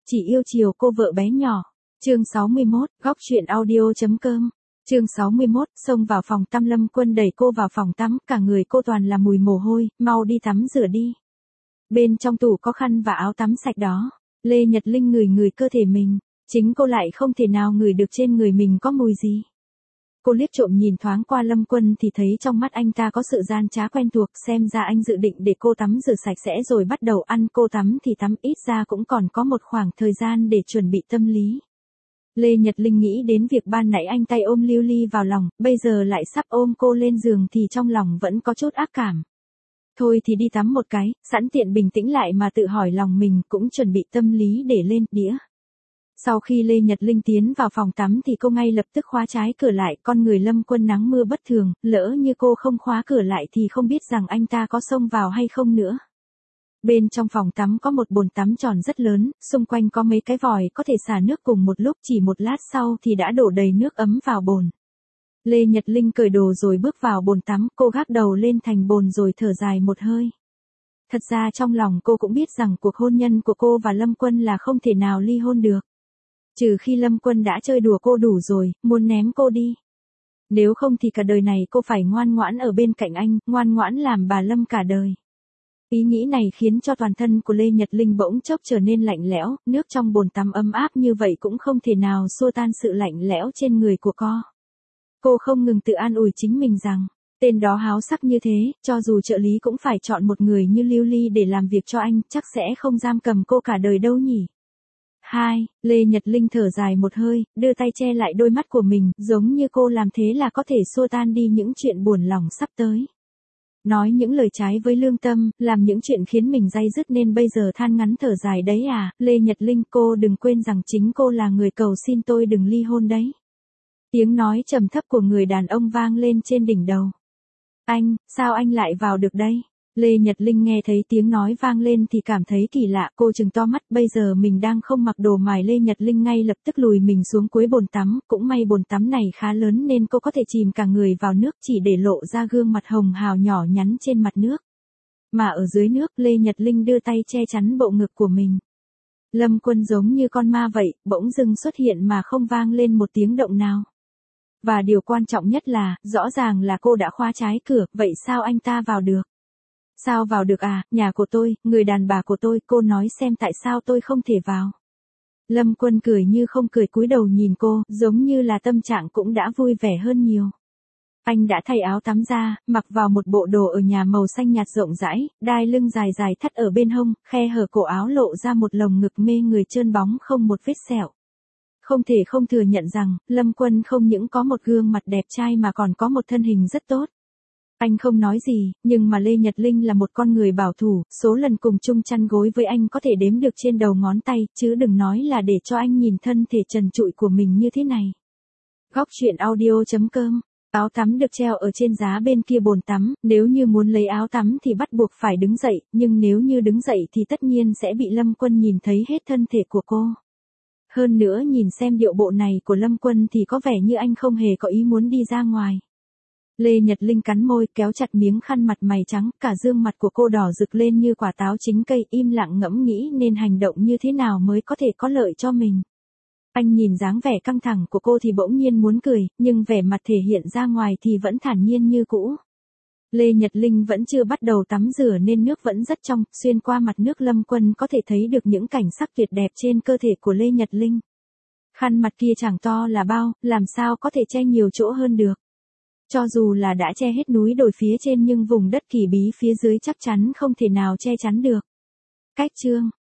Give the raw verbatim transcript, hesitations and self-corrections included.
chỉ yêu chiều cô vợ bé nhỏ. Chương sáu mươi mốt, góc truyện audio.com. Chương sáu mươi mốt, xông vào phòng tắm. Lâm Quân đẩy cô vào phòng tắm, cả người cô toàn là mùi mồ hôi, mau đi tắm rửa đi. Bên trong tủ có khăn và áo tắm sạch đó. Lê Nhật Linh ngửi ngửi cơ thể mình, chính cô lại không thể nào ngửi được trên người mình có mùi gì. Cô liếc trộm nhìn thoáng qua Lâm Quân thì thấy trong mắt anh ta có sự gian trá quen thuộc, xem ra anh dự định để cô tắm rửa sạch sẽ rồi bắt đầu ăn, cô tắm thì tắm, ít ra cũng còn có một khoảng thời gian để chuẩn bị tâm lý. Lê Nhật Linh nghĩ đến việc ban nãy anh tay ôm Lưu Ly vào lòng, bây giờ lại sắp ôm cô lên giường thì trong lòng vẫn có chút ác cảm. Thôi thì đi tắm một cái, sẵn tiện bình tĩnh lại mà tự hỏi lòng mình, cũng chuẩn bị tâm lý để lên đĩa. Sau khi Lê Nhật Linh tiến vào phòng tắm thì cô ngay lập tức khóa trái cửa lại, con người Lâm Quân nắng mưa bất thường, lỡ như cô không khóa cửa lại thì không biết rằng anh ta có xông vào hay không nữa. Bên trong phòng tắm có một bồn tắm tròn rất lớn, xung quanh có mấy cái vòi có thể xả nước cùng một lúc, chỉ một lát sau thì đã đổ đầy nước ấm vào bồn. Lê Nhật Linh cởi đồ rồi bước vào bồn tắm, cô gác đầu lên thành bồn rồi thở dài một hơi. Thật ra trong lòng cô cũng biết rằng cuộc hôn nhân của cô và Lâm Quân là không thể nào ly hôn được. Trừ khi Lâm Quân đã chơi đùa cô đủ rồi, muốn ném cô đi. Nếu không thì cả đời này cô phải ngoan ngoãn ở bên cạnh anh, ngoan ngoãn làm bà Lâm cả đời. Ý nghĩ này khiến cho toàn thân của Lê Nhật Linh bỗng chốc trở nên lạnh lẽo, nước trong bồn tắm ấm áp như vậy cũng không thể nào xua tan sự lạnh lẽo trên người của cô. Cô không ngừng tự an ủi chính mình rằng, tên đó háo sắc như thế, cho dù trợ lý cũng phải chọn một người như Lưu Ly để làm việc cho anh, chắc sẽ không giam cầm cô cả đời đâu nhỉ. Hai, Lê Nhật Linh thở dài một hơi, đưa tay che lại đôi mắt của mình, giống như cô làm thế là có thể xua tan đi những chuyện buồn lòng sắp tới. Nói những lời trái với lương tâm, làm những chuyện khiến mình day dứt nên bây giờ than ngắn thở dài đấy à, Lê Nhật Linh, cô đừng quên rằng chính cô là người cầu xin tôi đừng ly hôn đấy. Tiếng nói trầm thấp của người đàn ông vang lên trên đỉnh đầu. Anh, sao anh lại vào được đây? Lê Nhật Linh nghe thấy tiếng nói vang lên thì cảm thấy kỳ lạ, cô trừng to mắt, bây giờ mình đang không mặc đồ mài. Lê Nhật Linh ngay lập tức lùi mình xuống cuối bồn tắm, cũng may bồn tắm này khá lớn nên cô có thể chìm cả người vào nước, chỉ để lộ ra gương mặt hồng hào nhỏ nhắn trên mặt nước. Mà ở dưới nước, Lê Nhật Linh đưa tay che chắn bộ ngực của mình. Lâm Quân giống như con ma vậy, bỗng dưng xuất hiện mà không vang lên một tiếng động nào. Và điều quan trọng nhất là, rõ ràng là cô đã khóa trái cửa, vậy sao anh ta vào được? Sao vào được à, nhà của tôi, người đàn bà của tôi, cô nói xem tại sao tôi không thể vào. Lâm Quân cười như không cười, cúi đầu nhìn cô, giống như là tâm trạng cũng đã vui vẻ hơn nhiều. Anh đã thay áo tắm ra, mặc vào một bộ đồ ở nhà màu xanh nhạt rộng rãi, đai lưng dài dài thắt ở bên hông, khe hở cổ áo lộ ra một lồng ngực mê người trơn bóng không một vết sẹo. Không thể không thừa nhận rằng, Lâm Quân không những có một gương mặt đẹp trai mà còn có một thân hình rất tốt. Anh không nói gì, nhưng mà Lê Nhật Linh là một con người bảo thủ, số lần cùng chung chăn gối với anh có thể đếm được trên đầu ngón tay, chứ đừng nói là để cho anh nhìn thân thể trần trụi của mình như thế này. Góc truyện audio.com. Áo tắm được treo ở trên giá bên kia bồn tắm, nếu như muốn lấy áo tắm thì bắt buộc phải đứng dậy, nhưng nếu như đứng dậy thì tất nhiên sẽ bị Lâm Quân nhìn thấy hết thân thể của cô. Hơn nữa nhìn xem điệu bộ này của Lâm Quân thì có vẻ như anh không hề có ý muốn đi ra ngoài. Lê Nhật Linh cắn môi, kéo chặt miếng khăn mặt mày trắng, cả gương mặt của cô đỏ rực lên như quả táo chín cây, im lặng ngẫm nghĩ nên hành động như thế nào mới có thể có lợi cho mình. Anh nhìn dáng vẻ căng thẳng của cô thì bỗng nhiên muốn cười, nhưng vẻ mặt thể hiện ra ngoài thì vẫn thản nhiên như cũ. Lê Nhật Linh vẫn chưa bắt đầu tắm rửa nên nước vẫn rất trong, xuyên qua mặt nước Lâm Quân có thể thấy được những cảnh sắc tuyệt đẹp trên cơ thể của Lê Nhật Linh. Khăn mặt kia chẳng to là bao, làm sao có thể che nhiều chỗ hơn được. Cho dù là đã che hết núi đồi phía trên nhưng vùng đất kỳ bí phía dưới chắc chắn không thể nào che chắn được. Cách chương